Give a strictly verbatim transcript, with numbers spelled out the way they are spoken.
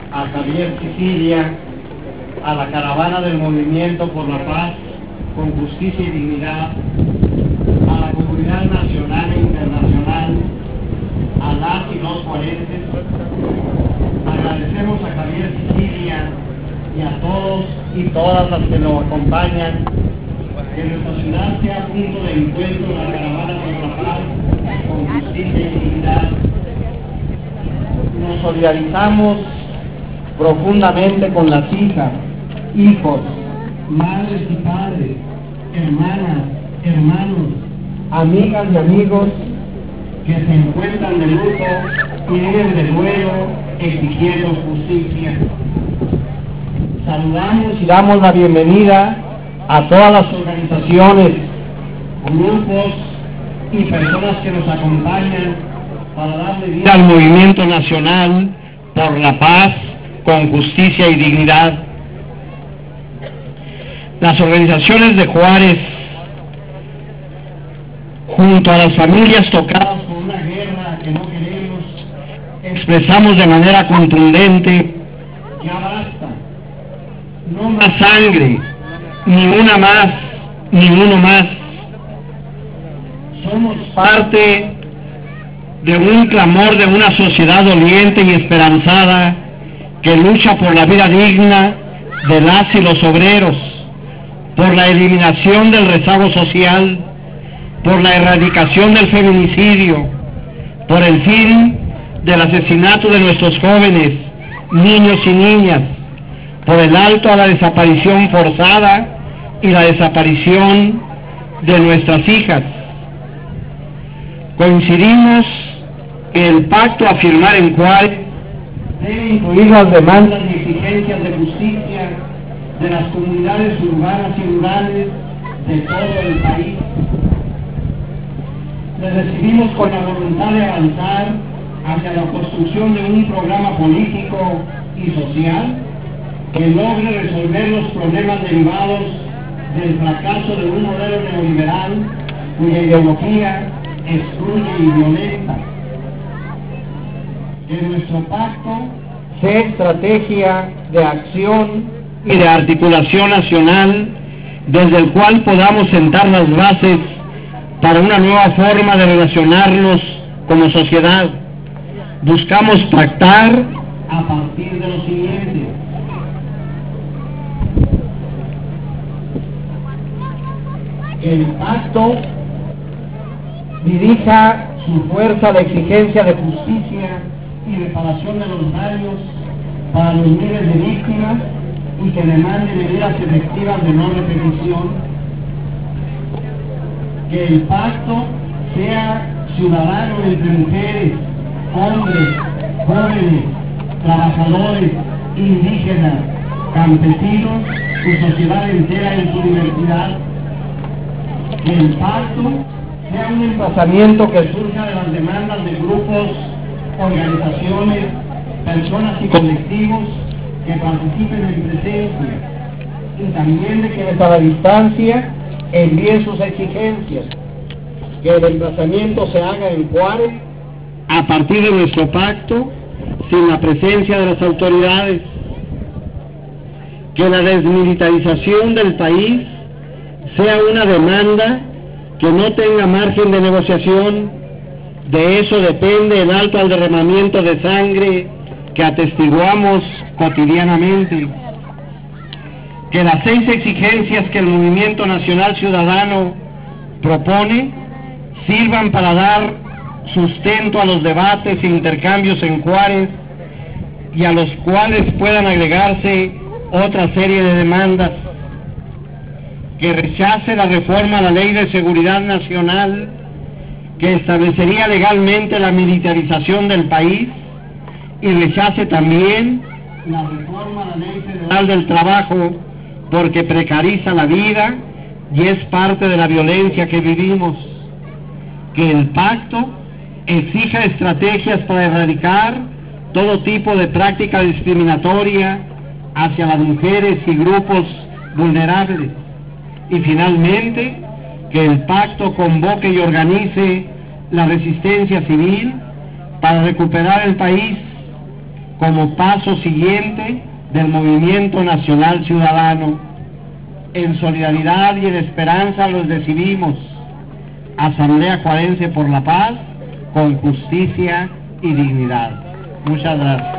a Javier Sicilia, a la caravana del Movimiento por la Paz con Justicia y Dignidad, a la comunidad nacional e internacional, a las y los juarenses. Agradecemos a Javier Sicilia y a todos y todas las que lo acompañan, que nuestra ciudad sea punto de encuentro en la caravana por la paz, con justicia y dignidad. Nos solidarizamos profundamente con las hijas, hijos, madres y padres, hermanas, hermanos, amigas y amigos que se encuentran de luto y viven de duelo exigiendo justicia. Saludamos y damos la bienvenida a todas las organizaciones, grupos y personas que nos acompañan para darle vida al Movimiento Nacional por la Paz con Justicia y Dignidad. Las organizaciones de Juárez, junto a las familias tocadas por una guerra que no queremos, expresamos de manera contundente: ya basta, no más sangre, ni una más, ni uno más. Somos parte de un clamor de una sociedad doliente y esperanzada que lucha por la vida digna de las y los obreros, por la eliminación del rezago social, por la erradicación del feminicidio, por el fin del asesinato de nuestros jóvenes, niños y niñas, por el alto a la desaparición forzada y la desaparición de nuestras hijas. Coincidimos que el pacto a firmar en Juárez debe incluir las demandas y exigencias de justicia de las comunidades urbanas y rurales de todo el país. Les recibimos con la voluntad de avanzar hacia la construcción de un programa político y social que logre resolver los problemas derivados del fracaso de un modelo neoliberal cuya ideología excluye y violenta. Que nuestro pacto sea estrategia de acción y de articulación nacional desde el cual podamos sentar las bases para una nueva forma de relacionarnos como sociedad. Buscamos pactar a partir de lo siguiente: que el pacto dirija su fuerza de exigencia de justicia y reparación de los daños para los miles de víctimas y que demande medidas efectivas de no repetición. Que el pacto sea ciudadano entre mujeres, hombres, jóvenes, trabajadores, indígenas, campesinos y sociedad entera en su diversidad. Que el pacto sea un emplazamiento que surja de las demandas de grupos, organizaciones, personas y colectivos que participen en presencia, y también de que desde la distancia envíen sus exigencias. Que el emplazamiento se haga en Juárez a partir de nuestro pacto, sin la presencia de las autoridades. Que la desmilitarización del país sea una demanda que no tenga margen de negociación. De eso depende el alto al derramamiento de sangre que atestiguamos cotidianamente. Que las seis exigencias que el Movimiento Nacional Ciudadano propone sirvan para dar sustento a los debates e intercambios en Juárez, y a los cuales puedan agregarse otra serie de demandas. Que rechace la reforma a la Ley de Seguridad Nacional, que establecería legalmente la militarización del país, y rechace también la reforma a la Ley Federal del Trabajo, porque precariza la vida y es parte de la violencia que vivimos. Que el pacto exija estrategias para erradicar todo tipo de práctica discriminatoria hacia las mujeres y grupos vulnerables. Y finalmente, que el pacto convoque y organice la resistencia civil para recuperar el país, como paso siguiente del movimiento nacional ciudadano. En solidaridad y en esperanza los decidimos. Asamblea Juarense por la Paz, con justicia y dignidad. Muchas gracias.